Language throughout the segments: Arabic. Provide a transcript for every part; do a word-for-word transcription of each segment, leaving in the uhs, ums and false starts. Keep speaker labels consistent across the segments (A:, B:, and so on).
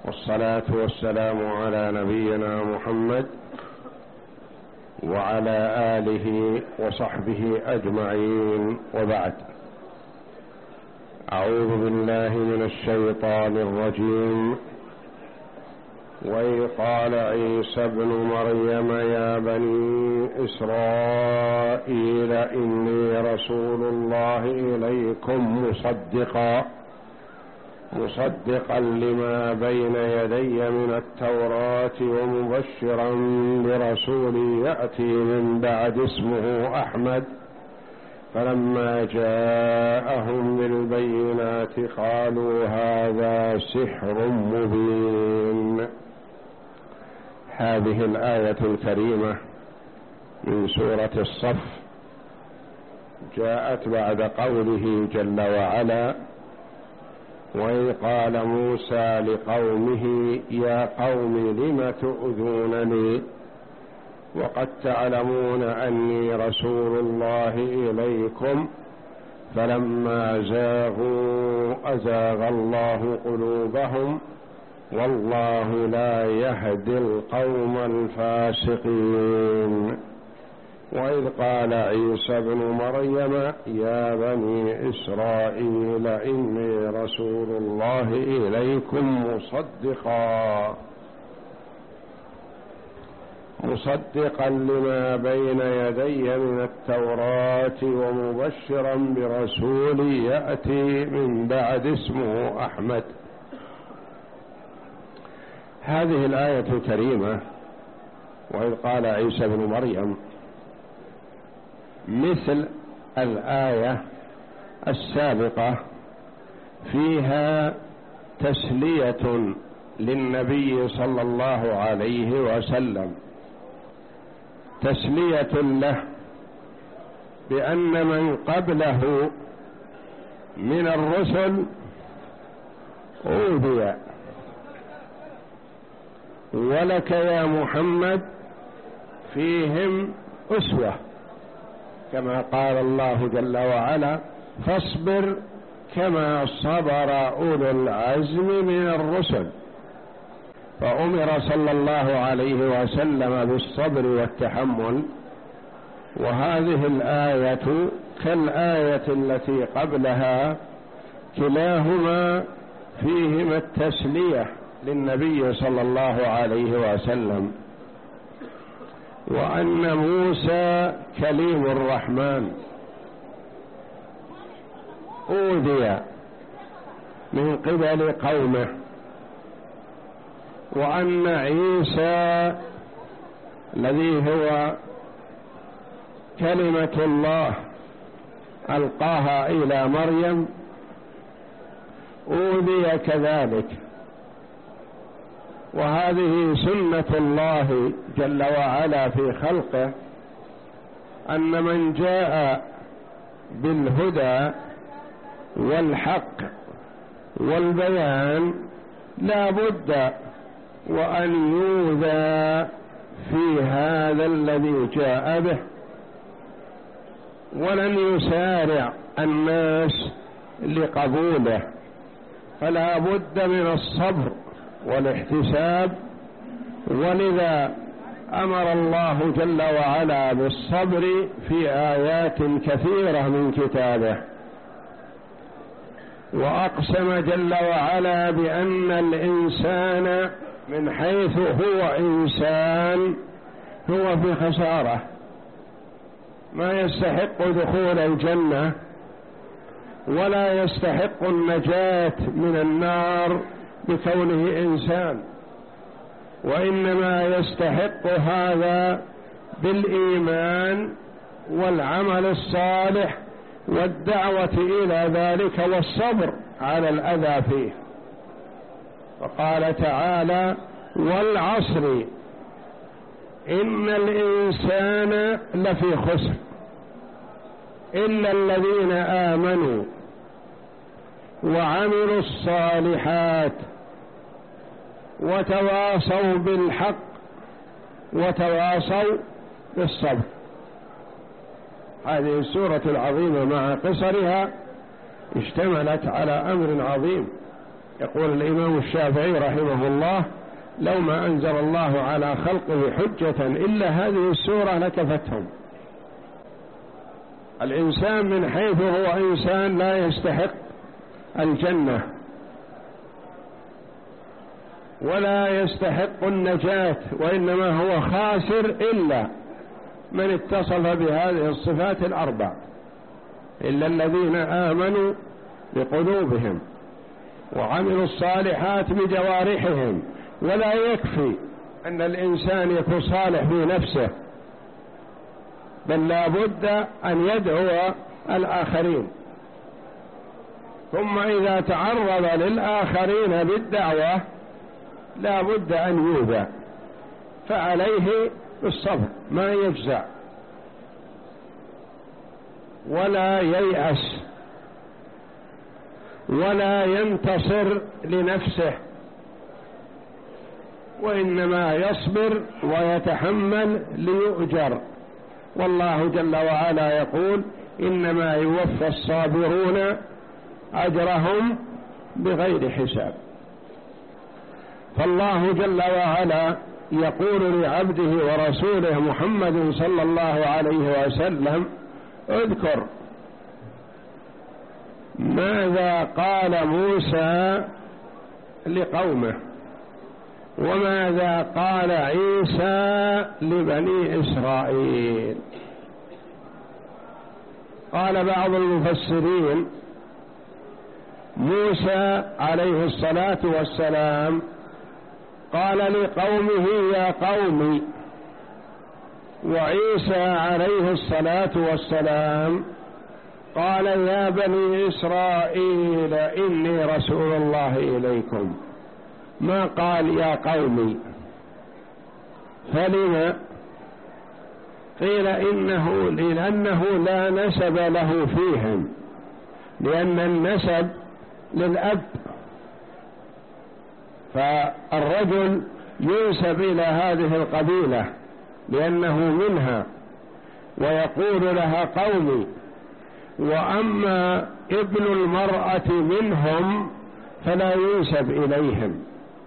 A: والصلاة والسلام على نبينا محمد وعلى آله وصحبه أجمعين، وبعد. أعوذ بالله من الشيطان الرجيم. وإذ قال عيسى ابن مريم يا بني إسرائيل إني رسول الله إليكم مصدقا مصدقا لما بين يدي من التوراة ومبشرا برسول يأتي من بعد اسمه أحمد. فلما جاءهم بالبينات قالوا هذا سحر مبين. هذه الآية الكريمة من سورة الصف جاءت بعد قوله جل وعلا: وإذ قال موسى لقومه يا قوم لم تؤذونني وقد تعلمون أني رسول الله إليكم فلما زاغوا أزاغ الله قلوبهم والله لا يهدي القوم الفاسقين. وإذ قال عيسى ابن مريم يا بني إسرائيل إني رسول الله إليكم مصدقا مصدقا لما بين يدي من التوراة ومبشرا برسول يأتي من بعد اسمه أحمد. هذه الآية الكريمة وإذ قال عيسى ابن مريم مثل الآية السابقة فيها تسلية للنبي صلى الله عليه وسلم، تسلية له بأن من قبله من الرسل أوذي، ولك يا محمد فيهم أسوة، كما قال الله جل وعلا: فاصبر كما صبر أولو العزم من الرسل. فأمر صلى الله عليه وسلم بالصبر والتحمل. وهذه الآية كالآية التي قبلها كلاهما فيهما التسلية للنبي صلى الله عليه وسلم، وأن موسى كليم الرحمن أوذي من قبل قومه، وأن عيسى الذي هو كلمة الله ألقاها إلى مريم أوذي كذلك. وهذه سنة الله جل وعلا في خلقه، أن من جاء بالهدى والحق والبيان لا بد وأن يؤذى في هذا الذي جاء به، ولن يسارع الناس لقبوله، فلا بد من الصبر والاحتساب. ولذا أمر الله جل وعلا بالصبر في آيات كثيرة من كتابه، وأقسم جل وعلا بأن الإنسان من حيث هو إنسان هو في خسارة، ما يستحق دخول الجنة ولا يستحق النجاة من النار بكونه إنسان، وإنما يستحق هذا بالإيمان والعمل الصالح والدعوة إلى ذلك والصبر على الأذى فيه. وقال تعالى: والعصر إن الإنسان لفي خسر إلا الذين آمنوا وعملوا الصالحات وتواصوا بالحق وتواصوا بالصبر. هذه السورة العظيمة مع قصرها اشتملت على أمر عظيم، يقول الإمام الشافعي رحمه الله: لو ما أنزل الله على خلقه حجة إلا هذه السورة لكفتهم. الإنسان من حيث هو إنسان لا يستحق الجنة ولا يستحق النجاة، وإنما هو خاسر إلا من اتصف بهذه الصفات الأربع، إلا الذين آمنوا بقلوبهم وعملوا الصالحات بجوارحهم. ولا يكفي أن الإنسان يكون صالح بنفسه، بل لا بد أن يدعو الآخرين، ثم إذا تعرض للآخرين بالدعوة لا بد أن يوذى، فعليه بالصبر ما يجزع ولا ييأس ولا ينتصر لنفسه، وإنما يصبر ويتحمل ليؤجر. والله جل وعلا يقول: إنما يوفى الصابرون أجرهم بغير حساب. فالله جل وعلا يقول لعبده ورسوله محمد صلى الله عليه وسلم: اذكر ماذا قال موسى لقومه وماذا قال عيسى لبني إسرائيل. قال بعض المفسرين: موسى عليه الصلاة والسلام قال لقومه: يا قوم. وعيسى عليه الصلاة والسلام قال: يا بني إسرائيل إني رسول الله إليكم. ما قال يا قومي. فلما؟ قيل إنه لأنه لا نسب له فيهم، لأن النسب للأب، فالرجل ينسب إلى هذه القبيلة لأنه منها ويقول لها قومي، وأما ابن المرأة منهم فلا ينسب إليهم،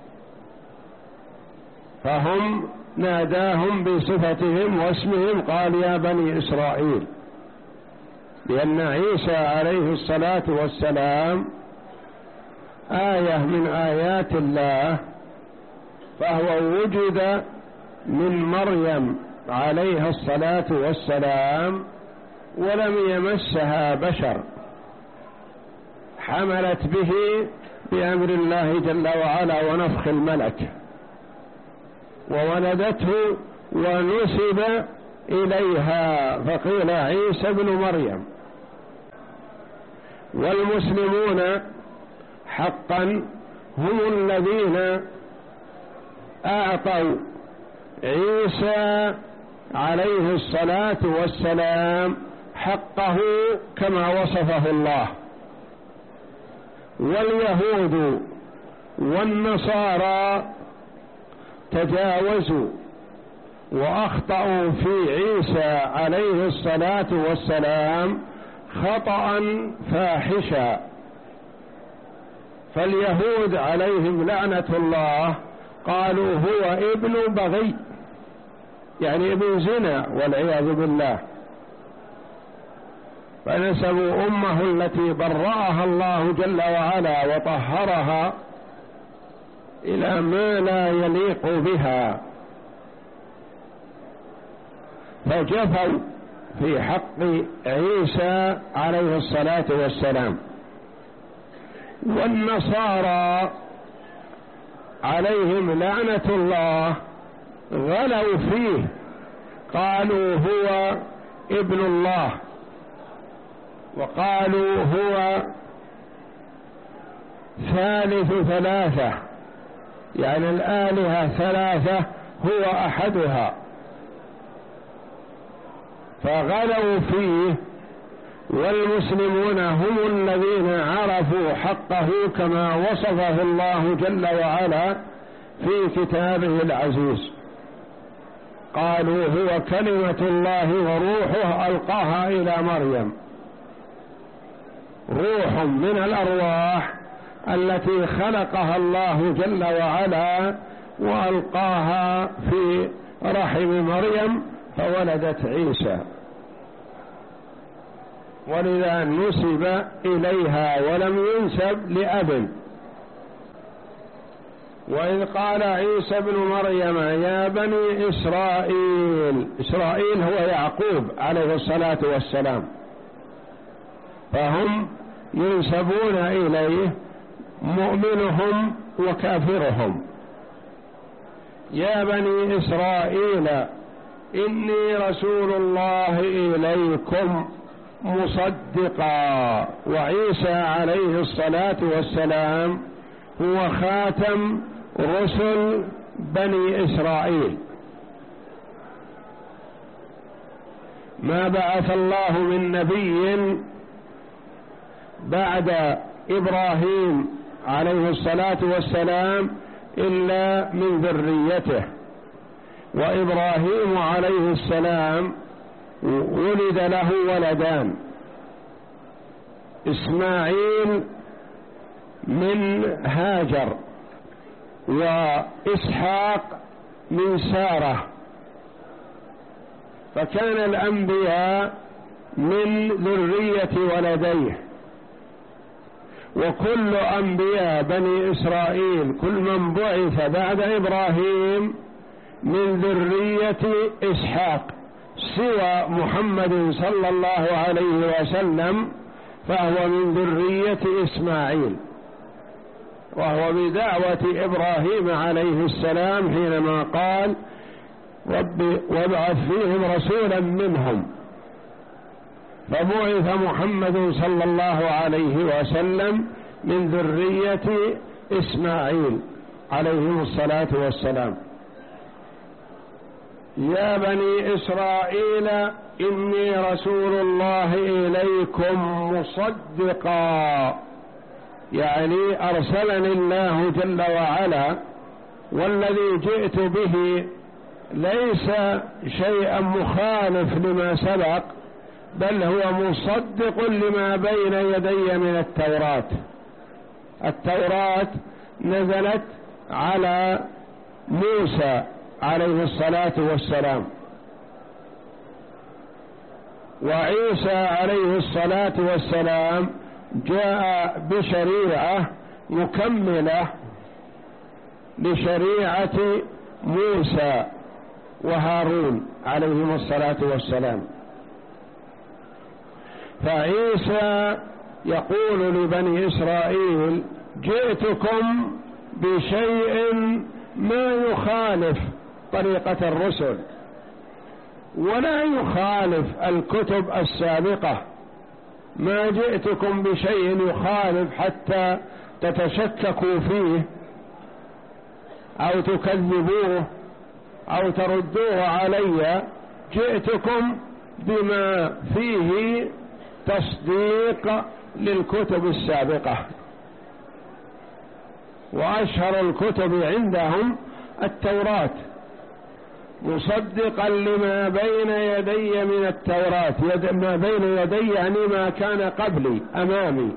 A: فهم ناداهم بصفتهم واسمهم، قال: يا بني إسرائيل. لأن عيسى عليه الصلاة والسلام آية من آيات الله، فهو وجد من مريم عليها الصلاة والسلام ولم يمسها بشر، حملت به بأمر الله جل وعلا ونفخ الملك، وولدته ونسب إليها فقيل عيسى ابن مريم. والمسلمون حقا هم الذين أعطوا عيسى عليه الصلاة والسلام حقه كما وصفه الله. واليهود والنصارى تجاوزوا وأخطأوا في عيسى عليه الصلاة والسلام خطأ فاحشا. فاليهود عليهم لعنة الله قالوا هو ابن بغي، يعني ابن زنا والعياذ بالله، فنسبوا أمه التي برأها الله جل وعلا وطهرها إلى ما لا يليق بها، فجفوا في حق عيسى عليه الصلاة والسلام. والنصارى عليهم لعنة الله غلوا فيه، قالوا هو ابن الله، وقالوا هو ثالث ثلاثة، يعني الآلهة ثلاثة هو أحدها، فغلوا فيه. والمسلمون هم الذين عرفوا حقه كما وصفه الله جل وعلا في كتابه العزيز، قالوا هو كلمة الله وروحه ألقاها إلى مريم، روح من الأرواح التي خلقها الله جل وعلا وألقاها في رحم مريم فولدت عيسى، ولذا نسب إليها ولم ينسب لأب. وإذ قال عيسى ابن مريم يا بني إسرائيل، إسرائيل هو يعقوب عليه الصلاة والسلام، فهم ينسبون إليه مؤمنهم وكافرهم. يا بني إسرائيل إني رسول الله إليكم مصدقا. وعيسى عليه الصلاة والسلام هو خاتم رسل بني إسرائيل، ما بعث الله من نبي بعد إبراهيم عليه الصلاة والسلام إلا من ذريته. وإبراهيم عليه السلام ولد له ولدان، إسماعيل من هاجر وإسحاق من سارة، فكان الأنبياء من ذرية ولديه. وكل أنبياء بني إسرائيل كل من بعث بعد إبراهيم من ذرية إسحاق، سوى محمد صلى الله عليه وسلم فهو من ذرية إسماعيل، وهو بدعوة إبراهيم عليه السلام حينما قال رب وابعث فيهم رسولا منهم، فبعث محمد صلى الله عليه وسلم من ذرية إسماعيل عليهم الصلاة والسلام. يا بني إسرائيل إني رسول الله إليكم مصدقا، يعني أرسلني الله جل وعلا، والذي جئت به ليس شيئا مخالف لما سبق، بل هو مصدق لما بين يدي من التوراة. التوراة نزلت على موسى عليه الصلاة والسلام، وعيسى عليه الصلاة والسلام جاء بشريعة مكملة لشريعة موسى وهارون عليهم الصلاة والسلام. فعيسى يقول لبني إسرائيل جئتكم بشيء ما يخالف طريقة الرسل ولا يخالف الكتب السابقة، ما جئتكم بشيء يخالف حتى تتشككوا فيه أو تكذبوه أو تردوه علي، جئتكم بما فيه تصديق للكتب السابقة. وأشهر الكتب عندهم التوراة، مصدقا لما بين يدي من التوراة، يد ما بين يدي يعني ما كان قبلي أمامي،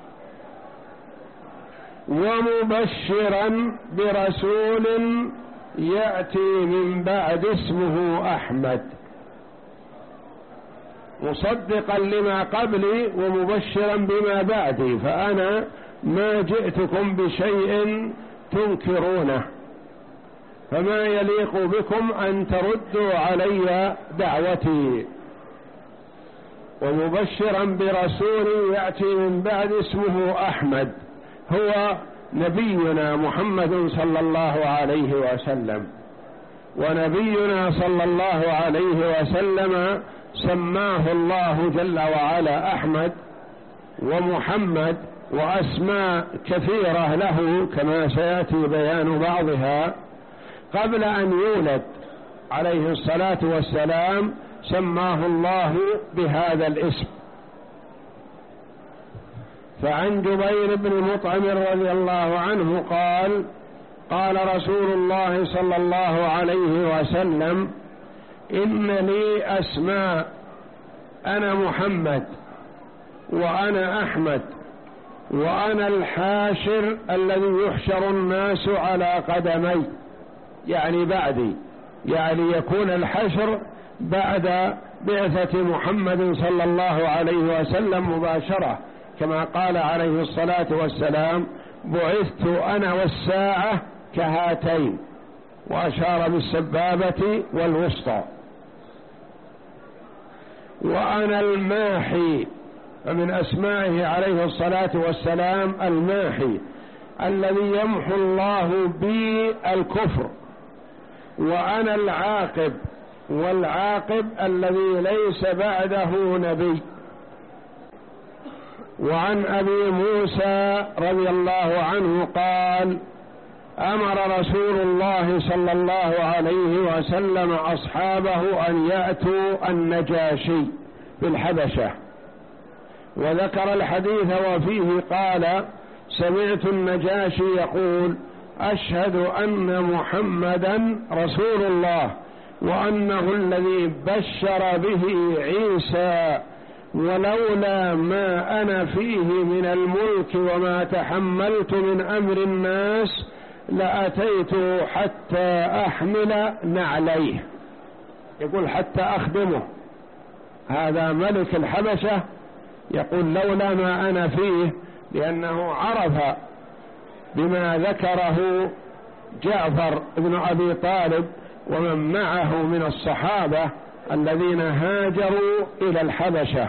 A: ومبشرا برسول يأتي من بعد اسمه أحمد، مصدقا لما قبلي ومبشرا بما بعدي، فأنا ما جئتكم بشيء تنكرونه، فما يليق بكم أن تردوا علي دعوتي. ومبشرا برسول يأتي من بعد اسمه أحمد، هو نبينا محمد صلى الله عليه وسلم. ونبينا صلى الله عليه وسلم سماه الله جل وعلا أحمد ومحمد وأسماء كثيرة له كما سيأتي بيان بعضها. قبل أن يولد عليه الصلاة والسلام سماه الله بهذا الاسم. فعن جبير بن مطعم رضي الله عنه قال قال رسول الله صلى الله عليه وسلم إن لي أسماء، أنا محمد وأنا أحمد وأنا الحاشر الذي يحشر الناس على قدمي، يعني بعدي، يعني يكون الحشر بعد بعثة محمد صلى الله عليه وسلم مباشرة، كما قال عليه الصلاة والسلام: بعثت أنا والساعة كهاتين، وأشار بالسبابة والوسطى. وأنا الماحي، فمن أسمائه عليه الصلاة والسلام الماحي الذي يمحو الله بي الكفر. وأنا العاقب، والعاقب الذي ليس بعده نبي. وعن أبي موسى رضي الله عنه قال: أمر رسول الله صلى الله عليه وسلم أصحابه أن يأتوا النجاشي بالحبشة، وذكر الحديث وفيه قال: سمعت النجاشي يقول: أشهد أن محمدا رسول الله، وأنه الذي بشر به عيسى، ولولا ما أنا فيه من الملك وما تحملت من أمر الناس لأتيت حتى أحمل نعليه. يقول حتى أخدمه، هذا ملك الحبشة يقول لولا ما أنا فيه، لأنه عرف بما ذكره جعفر بن أبي طالب ومن معه من الصحابة الذين هاجروا إلى الحبشة.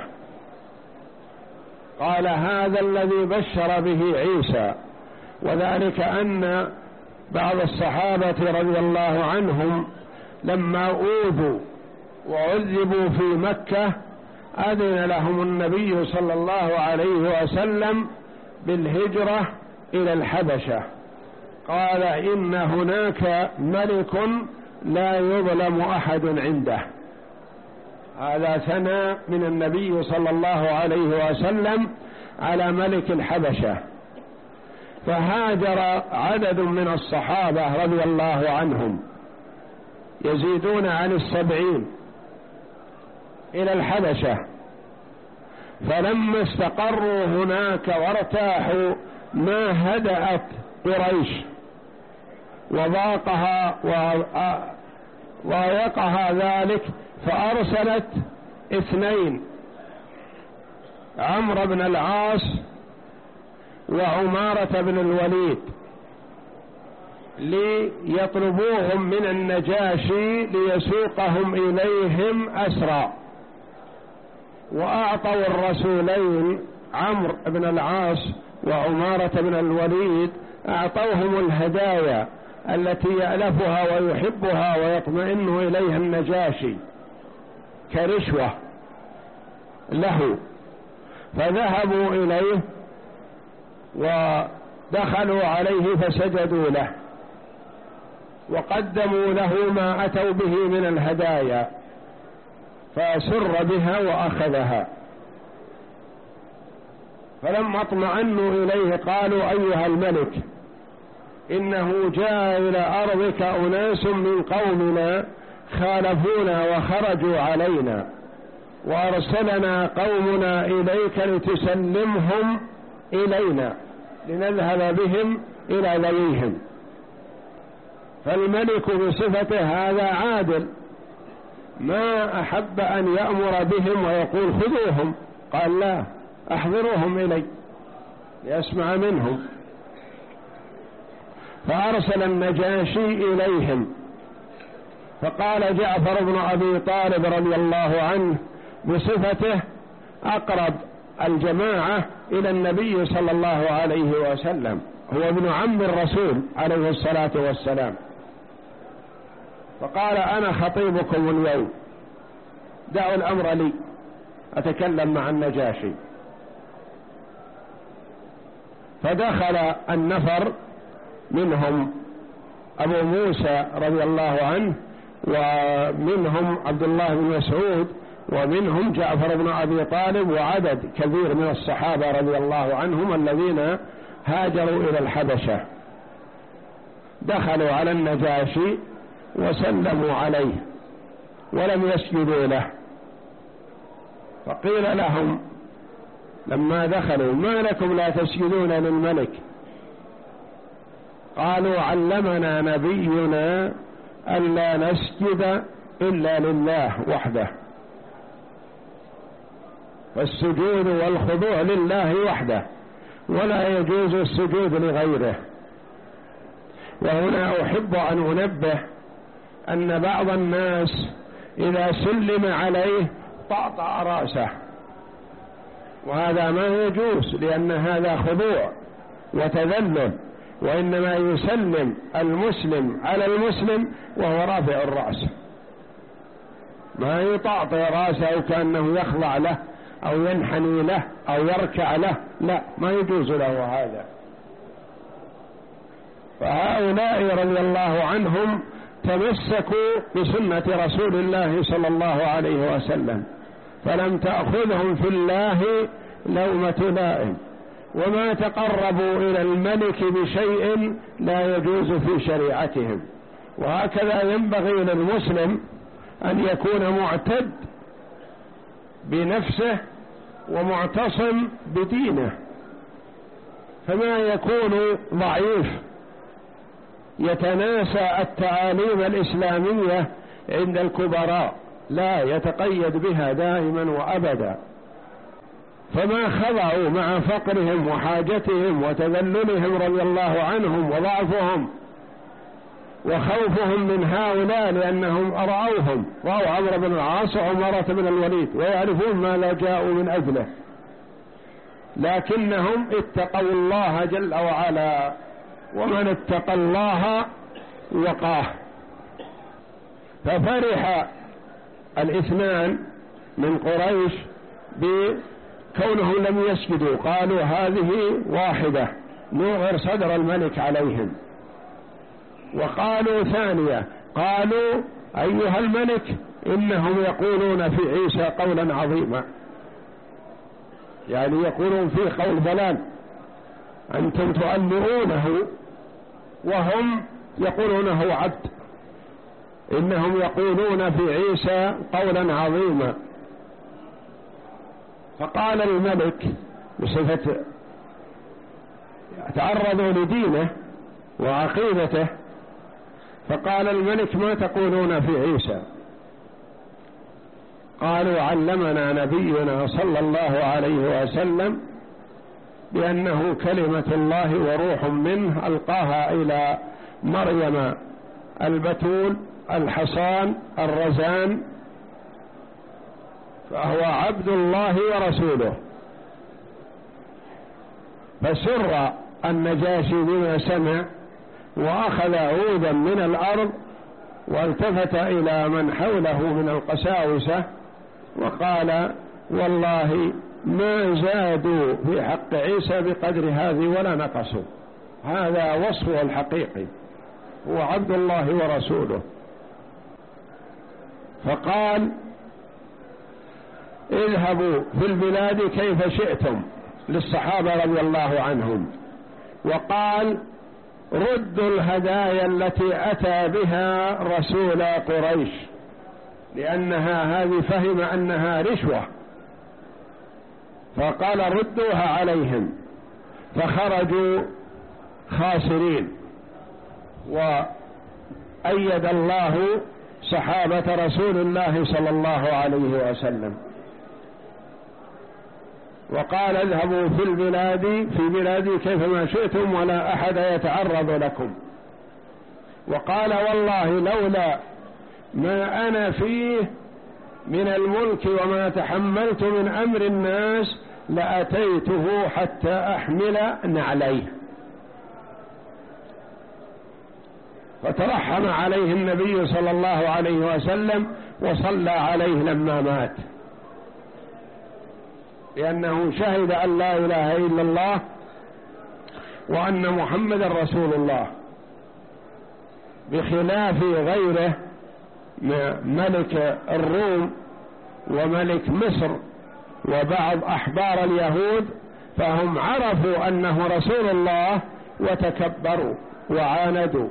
A: قال: هذا الذي بشر به عيسى. وذلك أن بعض الصحابة رضي الله عنهم لما أوذوا وعذبوا في مكة أذن لهم النبي صلى الله عليه وسلم بالهجرة إلى الحبشة. قال: إن هناك ملك لا يظلم أحد عنده. هذا ثناء من النبي صلى الله عليه وسلم على ملك الحبشة. فهاجر عدد من الصحابة رضي الله عنهم يزيدون عن السبعين إلى الحبشة، فلما استقروا هناك وارتاحوا ما هدأت قريش وضاقها وضايقها ذلك، فأرسلت اثنين: عمرو بن العاص وعمارة بن الوليد، ليطلبوهم من النجاشي ليسوقهم إليهم أسرى. وأعطوا الرسولين عمرو بن العاص وعمارة بن الوليد، أعطوهم الهدايا التي يألفها ويحبها ويطمئن إليها النجاشي كرشوة له، فذهبوا إليه ودخلوا عليه فسجدوا له وقدموا له ما أتوا به من الهدايا، فسر بها وأخذها. فلما اطمأنوا إليه قالوا: أيها الملك، إنه جاء إلى أرضك أناس من قومنا خالفونا وخرجوا علينا، وأرسلنا قومنا إليك لتسلمهم إلينا لنذهب بهم إلى ذويهم. فالملك بصفته هذا عادل، ما أحب أن يأمر بهم ويقول خذوهم، قال: لا، أحضروهم إلي ليسمع منهم. فأرسل النجاشي إليهم، فقال جعفر بن أبي طالب رضي الله عنه بصفته أقرب الجماعة إلى النبي صلى الله عليه وسلم، هو ابن عم الرسول عليه الصلاة والسلام، فقال: أنا خطيبكم اليوم، دعوا الأمر لي أتكلم مع النجاشي. فدخل النفر منهم أبو موسى رضي الله عنه، ومنهم عبد الله بن مسعود، ومنهم جعفر بن أبي طالب، وعدد كبير من الصحابة رضي الله عنهم الذين هاجروا إلى الحبشة. دخلوا على النجاشي وسلموا عليه ولم يسجدوا له، فقيل لهم: لما دخلوا: ما لكم لا تسجدون للملك؟ قالوا: علمنا نبينا ألا نسجد إلا لله وحده، فالسجود والخضوع لله وحده، ولا يجوز السجود لغيره. وهنا أحب أن أنبه أن بعض الناس إذا سلم عليه طأطأ رأسه، وهذا ما يجوز، لأن هذا خضوع وتذلل، وإنما يسلم المسلم على المسلم وهو رافع الرأس، ما يطأطئ رأسه كأنه يخضع له أو ينحني له أو يركع له، لا، ما يجوز له هذا. فهؤلاء رضي الله عنهم تمسكوا بسنة رسول الله صلى الله عليه وسلم، فلم تأخذهم في الله لومة لائم، وما تقربوا إلى الملك بشيء لا يجوز في شريعتهم. وهكذا ينبغي للمسلم أن يكون معتد بنفسه ومعتصم بدينه، فما يكون ضعيف يتناسى التعاليم الإسلامية عند الكبراء، لا، يتقيد بها دائما وأبدا. فما خضعوا مع فقرهم وحاجتهم وتذللهم رضي الله عنهم وضعفهم وخوفهم من هؤلاء، لأنهم رأوهم، رأوا عمرو بن العاص وعمارة بن الوليد ويعرفون ما لا جاءوا من أجله، لكنهم اتقوا الله جل وعلا، ومن اتقى الله وقاه. ففرح الاثنان من قريش بكونهم لم يسجدوا، قالوا: هذه واحدة نوغر صدر الملك عليهم. وقالوا ثانية، قالوا: أيها الملك، إنهم يقولون في عيسى قولا عظيما، يعني يقولون فيه قول ضلال، أنتم تؤمرونه وهم يقولونه عبد، إنهم يقولون في عيسى قولا عظيما. فقال الملك بصفة تعرضوا لدينه وعقيدته، فقال الملك: ما تقولون في عيسى؟ قالوا: علمنا نبينا صلى الله عليه وسلم بأنه كلمة الله وروح منه ألقاها إلى مريم البتول الحصان الرزان، فهو عبد الله ورسوله. فسر النجاشي بما سمع، وأخذ عودا من الأرض والتفت إلى من حوله من القساوسة وقال: والله ما زادوا في حق عيسى بقدر هذه ولا نقصوا، هذا وصفه الحقيقي، هو عبد الله ورسوله. فقال: اذهبوا في البلاد كيف شئتم للصحابة رضي الله عنهم، وقال: ردوا الهدايا التي أتى بها رسول قريش، لأنها هذه فهم أنها رشوة، فقال: ردوها عليهم. فخرجوا خاسرين، وأيد الله صحابة رسول الله صلى الله عليه وسلم. وقال: اذهبوا في البلاد في بلادي كيفما شئتم ولا أحد يتعرض لكم. وقال: والله لولا ما أنا فيه من الملك وما تحملت من أمر الناس لأتيته حتى أحمل نعليه. فترحم عليه النبي صلى الله عليه وسلم وصلى عليه لما مات، لأنه شهد أن لا إله إلا الله وأن محمد رسول الله، بخلاف غيره ملك الروم وملك مصر وبعض أحبار اليهود، فهم عرفوا أنه رسول الله وتكبروا وعاندوا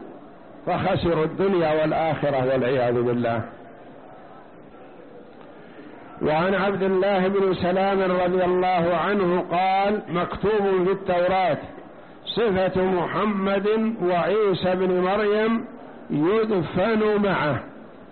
A: فخسروا الدنيا والآخرة والعياذ بالله. وعن عبد الله بن سلام رضي الله عنه قال: مكتوب في التوراة صفة محمد وعيسى بن مريم يدفن معه.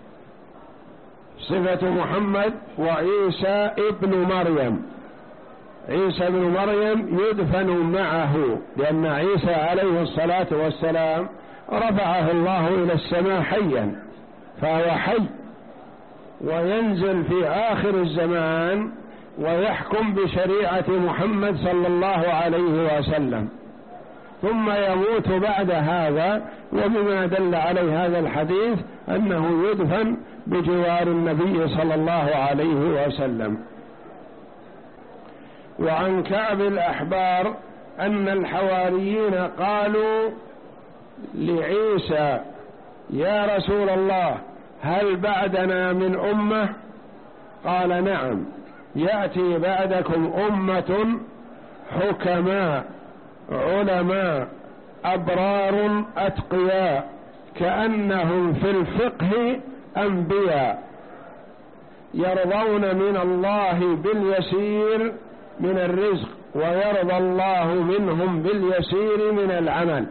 A: صفة محمد وعيسى ابن مريم، عيسى ابن مريم يدفن معه، لأن عيسى عليه الصلاة والسلام رفعه الله إلى السماء حيا، فهو حي وينزل في آخر الزمان ويحكم بشريعة محمد صلى الله عليه وسلم، ثم يموت بعد هذا، وبما دل عليه هذا الحديث أنه يدفن بجوار النبي صلى الله عليه وسلم. وعن كعب الأحبار أن الحواريين قالوا لعيسى: يا رسول الله، هل بعدنا من أمة؟ قال: نعم، يأتي بعدكم أمة حكماء علماء أبرار أتقياء كأنهم في الفقه أنبياء، يرضون من الله باليسير من الرزق ويرضى الله منهم باليسير من العمل.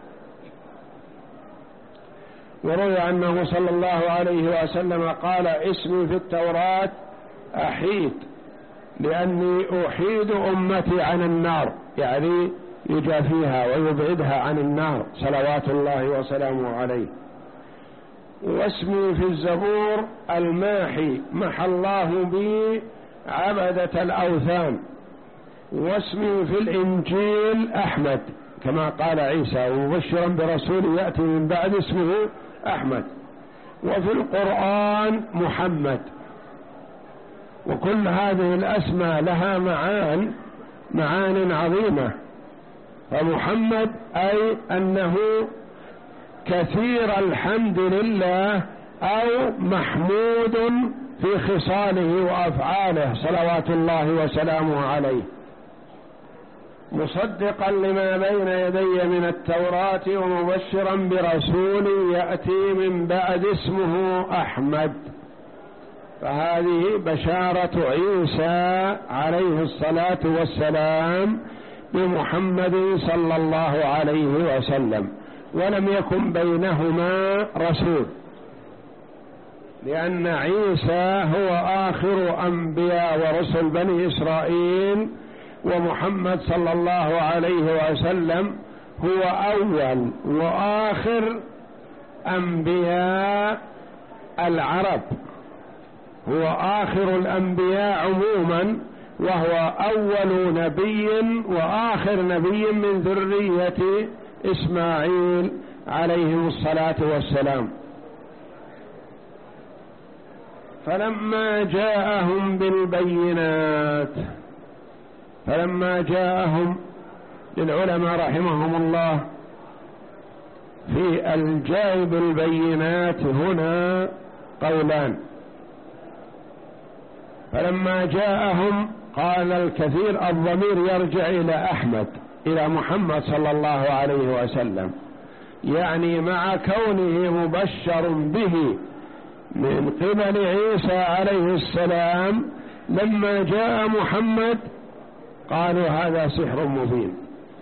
A: وروي أنه صلى الله عليه وسلم قال: اسمي في التوراة أحيد، لأني أحيد أمتي عن النار، يعني يجافيها ويبعدها عن النار صلوات الله وسلامه عليه. واسمي في الزبور الماحي، محى الله بي عبدة الأوثان. واسمي في الإنجيل أحمد، كما قال عيسى: ومبشرا برسول يأتي من بعد اسمه أحمد. وفي القرآن محمد. وكل هذه الأسماء لها معان معان عظيمة. فمحمد أي أنه كثير الحمد لله أو محمود في خصاله وأفعاله صلوات الله وسلامه عليه، مصدقا لما بين يدي من التوراة ومبشرا برسول يأتي من بعد اسمه أحمد. فهذه بشارة عيسى عليه الصلاة والسلام بمحمد صلى الله عليه وسلم، ولم يكن بينهما رسول، لأن عيسى هو آخر أنبياء ورسل بني إسرائيل، ومحمد صلى الله عليه وسلم هو أول وآخر أنبياء العرب، هو آخر الأنبياء عموما، وهو أول نبي وآخر نبي من ذرية إسماعيل عليه الصلاة والسلام. فلما جاءهم بالبينات، فلما جاءهم للعلماء رحمهم الله في الجاء بالبينات هنا قولان. فلما جاءهم قال الكثير الضمير يرجع إلى أحمد، إلى محمد صلى الله عليه وسلم، يعني مع كونه مبشر به من قبل عيسى عليه السلام، لما جاء محمد قالوا هذا سحر مبين.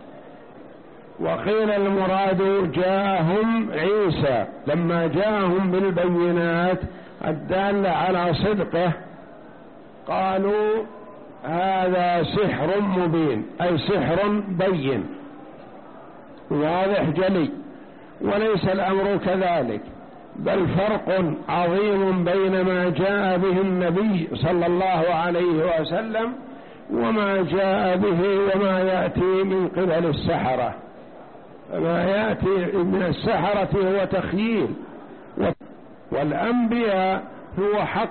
A: وقيل المراد جاءهم عيسى لما جاءهم بالبينات الدالة على صدقه، قالوا هذا سحر مبين، أي سحر بين واضح جلي. وليس الأمر كذلك، بل فرق عظيم بين ما جاء به النبي صلى الله عليه وسلم وما جاء به وما يأتي من قبل السحرة. ما يأتي من السحرة هو تخييل، والأنبياء هو حق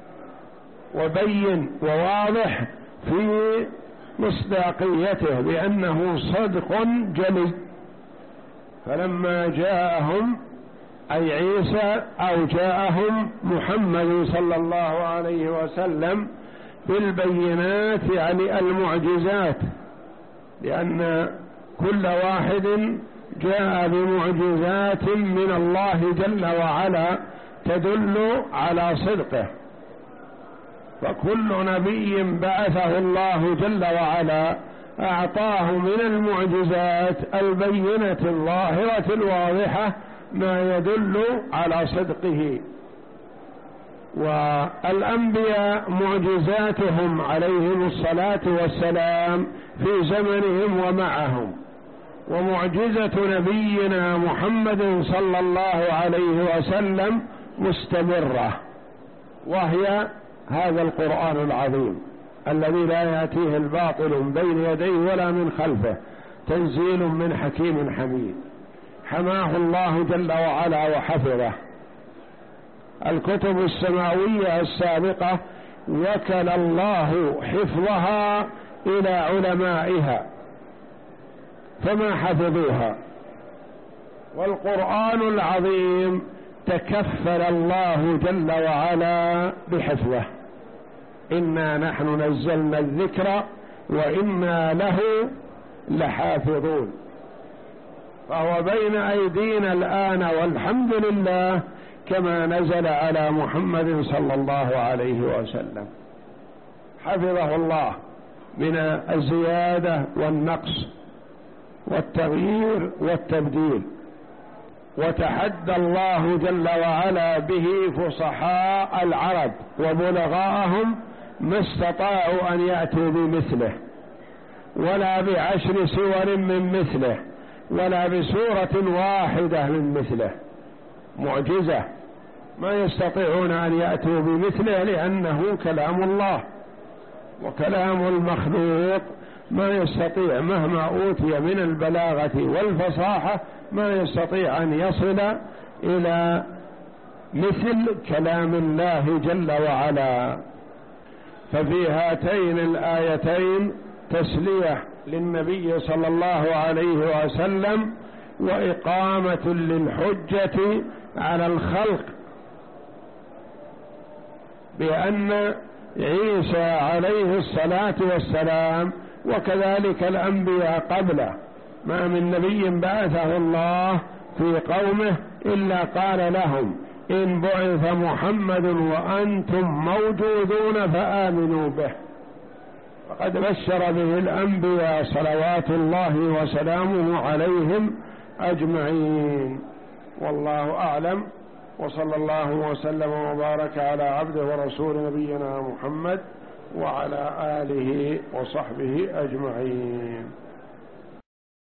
A: وبين وواضح في مصداقيته بأنه صدق جلي. فلما جاءهم أي عيسى أو جاءهم محمد صلى الله عليه وسلم بالبينات يعني المعجزات، لأن كل واحد جاء بمعجزات من الله جل وعلا تدل على صدقه. فكل نبي بعثه الله جل وعلا أعطاه من المعجزات البينة الظاهرة الواضحة ما يدل على صدقه. والأنبياء معجزاتهم عليهم الصلاة والسلام في زمنهم ومعهم، ومعجزة نبينا محمد صلى الله عليه وسلم مستمرة، وهي هذا القرآن العظيم الذي لا يأتيه الباطل من بين يديه ولا من خلفه، تنزيل من حكيم حميد، حماه الله جل وعلا وحفظه. الكتب السماوية السابقة وكل الله حفظها إلى علمائها فما حفظوها، والقرآن العظيم تكفل الله جل وعلا بحفظه. إنا نحن نزلنا الذكر وإنا له لحافظون، فهو بين أيدينا الآن والحمد لله كما نزل على محمد صلى الله عليه وسلم، حفظه الله من الزيادة والنقص والتغيير والتبديل. وتحدى الله جل وعلا به فصحاء العرب وبلغاءهم ما استطاعوا أن يأتوا بمثله، ولا بعشر سور من مثله، ولا بسورة واحدة من مثله. معجزة ما يستطيعون أن يأتوا بمثله، لأنه كلام الله، وكلام المخلوق ما يستطيع مهما أوتي من البلاغة والفصاحة ما يستطيع أن يصل إلى مثل كلام الله جل وعلا. ففي هاتين الآيتين تسلية للنبي صلى الله عليه وسلم وإقامة للحجة على الخلق بأن عيسى عليه الصلاة والسلام وكذلك الأنبياء قبله ما من نبي بعثه الله في قومه إلا قال لهم إن بعث محمد وأنتم موجودون فآمنوا به، فقد بشر به الأنبياء صلوات الله وسلامه عليهم أجمعين. والله أعلم، وصلى الله وسلم وبارك على عبده ورسول نبينا محمد وعلى آله وصحبه أجمعين.